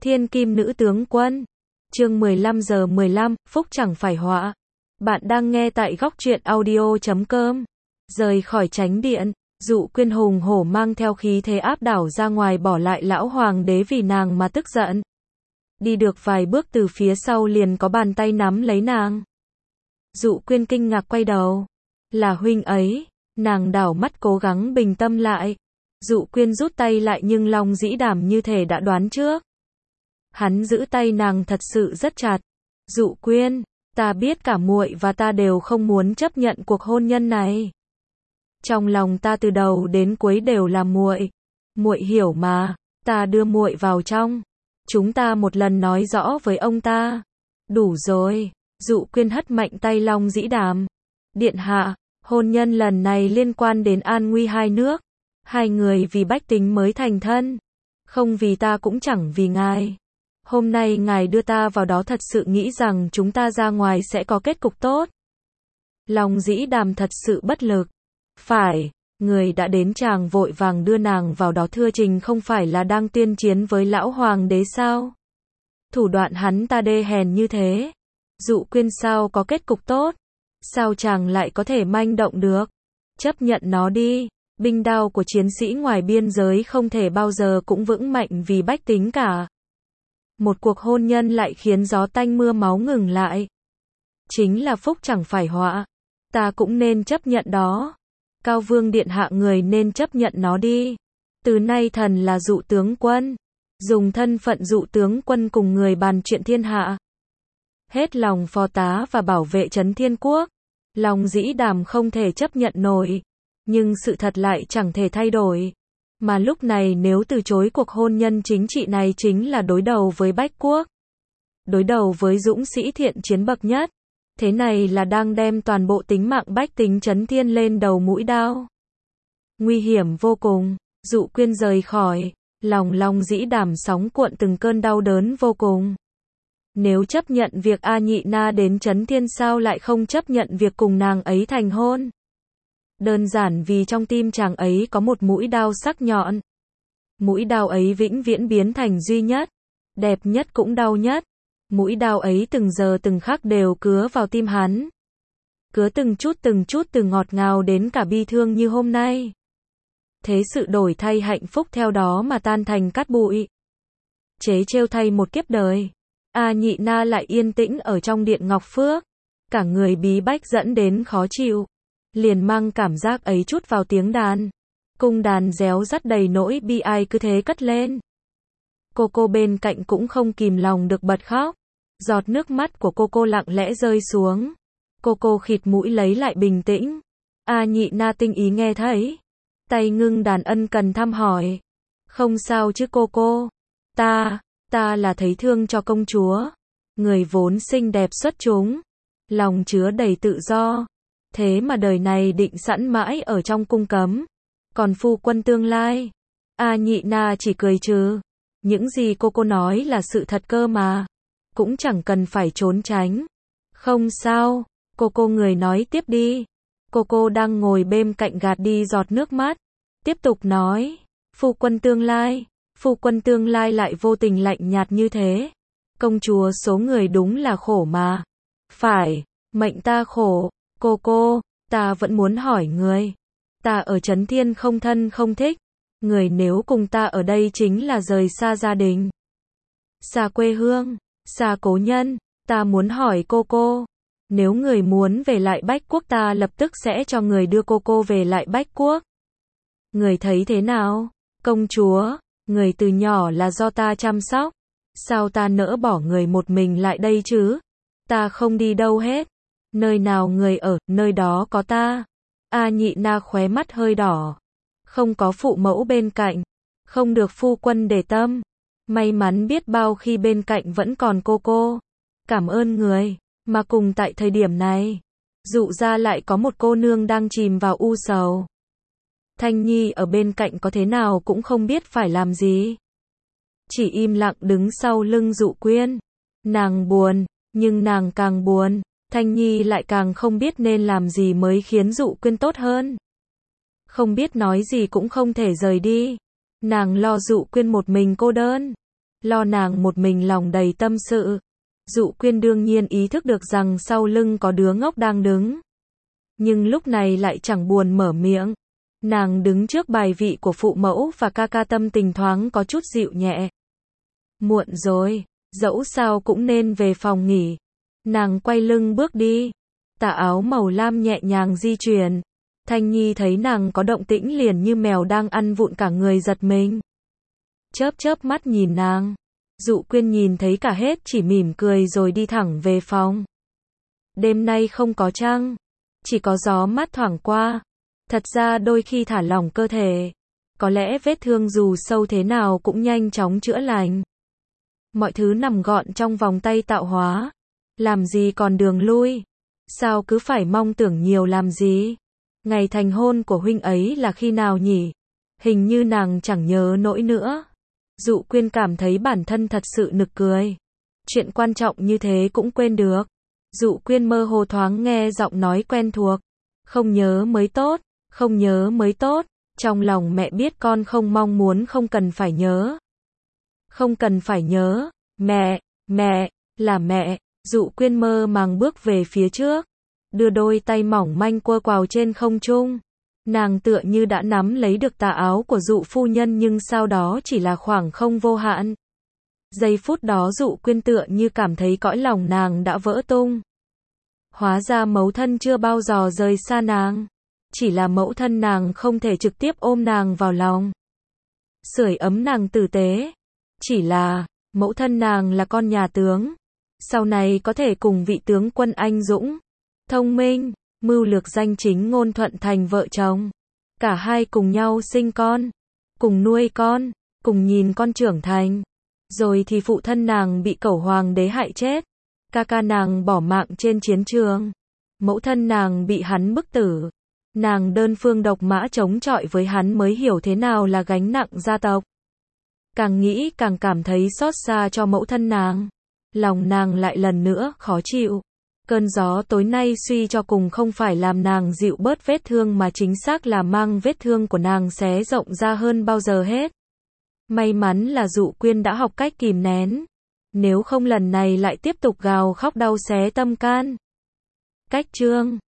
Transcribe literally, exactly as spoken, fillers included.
Thiên Kim Nữ Tướng Quân. Chương mười lăm giờ mười lăm, phúc chẳng phải họa. Bạn đang nghe tại góc truyện audio chấm com. Rời khỏi chánh điện, Dụ Quyên hùng hổ mang theo khí thế áp đảo ra ngoài, bỏ lại lão hoàng đế vì nàng mà tức giận. Đi được vài bước từ phía sau liền có bàn tay nắm lấy nàng. Dụ Quyên kinh ngạc quay đầu. Là huynh ấy. Nàng đảo mắt cố gắng bình tâm lại. Dụ Quyên rút tay lại nhưng Long Dĩ Đàm như thể đã đoán trước. Hắn giữ tay nàng thật sự rất chặt. Dụ Quyên, ta biết cả muội và ta đều không muốn chấp nhận cuộc hôn nhân này. Trong lòng ta từ đầu đến cuối đều là muội. Muội hiểu mà, ta đưa muội vào trong. Chúng ta một lần nói rõ với ông ta. Đủ rồi. Dụ Quyên hất mạnh tay Long Dĩ Đàm. Điện hạ, hôn nhân lần này liên quan đến an nguy hai nước. Hai người vì bách tính mới thành thân. Không vì ta cũng chẳng vì ngài. Hôm nay ngài đưa ta vào đó thật sự nghĩ rằng chúng ta ra ngoài sẽ có kết cục tốt. Long Dĩ Đàm thật sự bất lực. Phải, người đã đến chàng vội vàng đưa nàng vào đó thưa trình không phải là đang tuyên chiến với lão hoàng đế sao? Thủ đoạn hắn ta đê hèn như thế. Dụ Quyên sao có kết cục tốt? Sao chàng lại có thể manh động được? Chấp nhận nó đi. Binh đao của chiến sĩ ngoài biên giới không thể bao giờ cũng vững mạnh vì bách tính cả. Một cuộc hôn nhân lại khiến gió tanh mưa máu ngừng lại. Chính là phúc chẳng phải họa. Ta cũng nên chấp nhận đó. Cao Vương điện hạ người nên chấp nhận nó đi. Từ nay thần là Dụ tướng quân. Dùng thân phận Dụ tướng quân cùng người bàn chuyện thiên hạ. Hết lòng phò tá và bảo vệ trấn Thiên Quốc. Long Dĩ Đàm không thể chấp nhận nổi. Nhưng sự thật lại chẳng thể thay đổi. Mà lúc này nếu từ chối cuộc hôn nhân chính trị này chính là đối đầu với Bách Quốc. Đối đầu với dũng sĩ thiện chiến bậc nhất. Thế này là đang đem toàn bộ tính mạng bách tính trấn thiên lên đầu mũi đao. Nguy hiểm vô cùng. Dụ Quyên rời khỏi. Lòng Long Dĩ Đàm sóng cuộn từng cơn đau đớn vô cùng. Nếu chấp nhận việc A Nhị Na đến trấn thiên sao lại không chấp nhận việc cùng nàng ấy thành hôn? Đơn giản vì trong tim chàng ấy có một mũi đao sắc nhọn. Mũi đao ấy vĩnh viễn biến thành duy nhất. Đẹp nhất cũng đau nhất. Mũi đao ấy từng giờ từng khắc đều cứa vào tim hắn. Cứa từng chút từng chút từ ngọt ngào đến cả bi thương như hôm nay. Thế sự đổi thay hạnh phúc theo đó mà tan thành cát bụi. Chế trêu thay một kiếp đời. A Nhị Na lại yên tĩnh ở trong điện Ngọc Phước. Cả người bí bách dẫn đến khó chịu. Liền mang cảm giác ấy chút vào tiếng đàn. Cung đàn réo rắt đầy nỗi bi ai cứ thế cất lên. Cô cô bên cạnh cũng không kìm lòng được bật khóc. Giọt nước mắt của cô cô lặng lẽ rơi xuống. Cô cô khịt mũi lấy lại bình tĩnh. A Nhị Na tinh ý nghe thấy. Tay ngưng đàn ân cần thăm hỏi. Không sao chứ cô cô. Ta, ta là thấy thương cho công chúa. Người vốn xinh đẹp xuất chúng. Lòng chứa đầy tự do. Thế mà đời này định sẵn mãi ở trong cung cấm. Còn phu quân tương lai. A Nhị Na chỉ cười trừ. Những gì cô cô nói là sự thật cơ mà. Cũng chẳng cần phải trốn tránh. Không sao. Cô cô người nói tiếp đi. Cô cô đang ngồi bên cạnh gạt đi giọt nước mắt. Tiếp tục nói. Phu quân tương lai. Phu quân tương lai lại vô tình lạnh nhạt như thế. Công chúa số người đúng là khổ mà. Phải. Mệnh ta khổ. Cô cô, ta vẫn muốn hỏi người. Ta ở trấn thiên không thân không thích. Người nếu cùng ta ở đây chính là rời xa gia đình. Xa quê hương, xa cố nhân. Ta muốn hỏi cô cô. Nếu người muốn về lại Bách Quốc ta lập tức sẽ cho người đưa cô cô về lại Bách Quốc. Người thấy thế nào? Công chúa, người từ nhỏ là do ta chăm sóc. Sao ta nỡ bỏ người một mình lại đây chứ? Ta không đi đâu hết. Nơi nào người ở, nơi đó có ta. A Nhị Na khóe mắt hơi đỏ. Không có phụ mẫu bên cạnh. Không được phu quân để tâm. May mắn biết bao khi bên cạnh vẫn còn cô cô. Cảm ơn người. Mà cùng tại thời điểm này. Dụ ra lại có một cô nương đang chìm vào u sầu. Thanh Nhi ở bên cạnh có thế nào cũng không biết phải làm gì. Chỉ im lặng đứng sau lưng Dụ Quyên. Nàng buồn. Nhưng nàng càng buồn. Thanh Nhi lại càng không biết nên làm gì mới khiến Dụ Quyên tốt hơn. Không biết nói gì cũng không thể rời đi. Nàng lo Dụ Quyên một mình cô đơn. lo nàng một mình lòng đầy tâm sự. Dụ Quyên đương nhiên ý thức được rằng sau lưng có đứa ngốc đang đứng. Nhưng lúc này lại chẳng buồn mở miệng. Nàng đứng trước bài vị của phụ mẫu và ca ca, tâm tình thoáng có chút dịu nhẹ. Muộn rồi, dẫu sao cũng nên về phòng nghỉ. Nàng quay lưng bước đi. Tà áo màu lam nhẹ nhàng di chuyển. Thanh Nhi thấy nàng có động tĩnh liền như mèo đang ăn vụn cả người giật mình. Chớp chớp mắt nhìn nàng. Dụ Quyên nhìn thấy cả hết chỉ mỉm cười rồi đi thẳng về phòng. Đêm nay không có trăng, chỉ có gió mát thoảng qua. Thật ra đôi khi thả lỏng cơ thể, có lẽ vết thương dù sâu thế nào cũng nhanh chóng chữa lành. Mọi thứ nằm gọn trong vòng tay tạo hóa. Làm gì còn đường lui? Sao cứ phải mong tưởng nhiều làm gì? Ngày thành hôn của huynh ấy là khi nào nhỉ? Hình như nàng chẳng nhớ nỗi nữa. Dụ Quyên cảm thấy bản thân thật sự nực cười. Chuyện quan trọng như thế cũng quên được. Dụ Quyên mơ hồ thoáng nghe giọng nói quen thuộc. Không nhớ mới tốt, không nhớ mới tốt. Trong lòng mẹ biết con không mong muốn, không cần phải nhớ. Không cần phải nhớ. Mẹ, mẹ, là mẹ. Dụ Quyên mơ màng bước về phía trước. Đưa đôi tay mỏng manh quơ quào trên không trung. Nàng tựa như đã nắm lấy được tà áo của Dụ phu nhân, nhưng sau đó chỉ là khoảng không vô hạn. Giây phút đó Dụ Quyên tựa như cảm thấy cõi lòng nàng đã vỡ tung. Hóa ra mẫu thân chưa bao giờ rời xa nàng. Chỉ là mẫu thân nàng không thể trực tiếp ôm nàng vào lòng, sưởi ấm nàng tử tế. Chỉ là, mẫu thân nàng là con nhà tướng. Sau này có thể cùng vị tướng quân anh dũng, thông minh, mưu lược danh chính ngôn thuận thành vợ chồng. Cả hai cùng nhau sinh con, cùng nuôi con, cùng nhìn con trưởng thành. Rồi thì phụ thân nàng bị cẩu hoàng đế hại chết. Ca ca nàng bỏ mạng trên chiến trường. Mẫu thân nàng bị hắn bức tử. Nàng đơn phương độc mã chống chọi với hắn mới hiểu thế nào là gánh nặng gia tộc. Càng nghĩ càng cảm thấy xót xa cho mẫu thân nàng. Lòng nàng lại lần nữa khó chịu. Cơn gió tối nay suy cho cùng không phải làm nàng dịu bớt vết thương, mà chính xác là mang vết thương của nàng xé rộng ra hơn bao giờ hết. May mắn là Dụ Quyên đã học cách kìm nén. Nếu không lần này lại tiếp tục gào khóc đau xé tâm can. Cách chương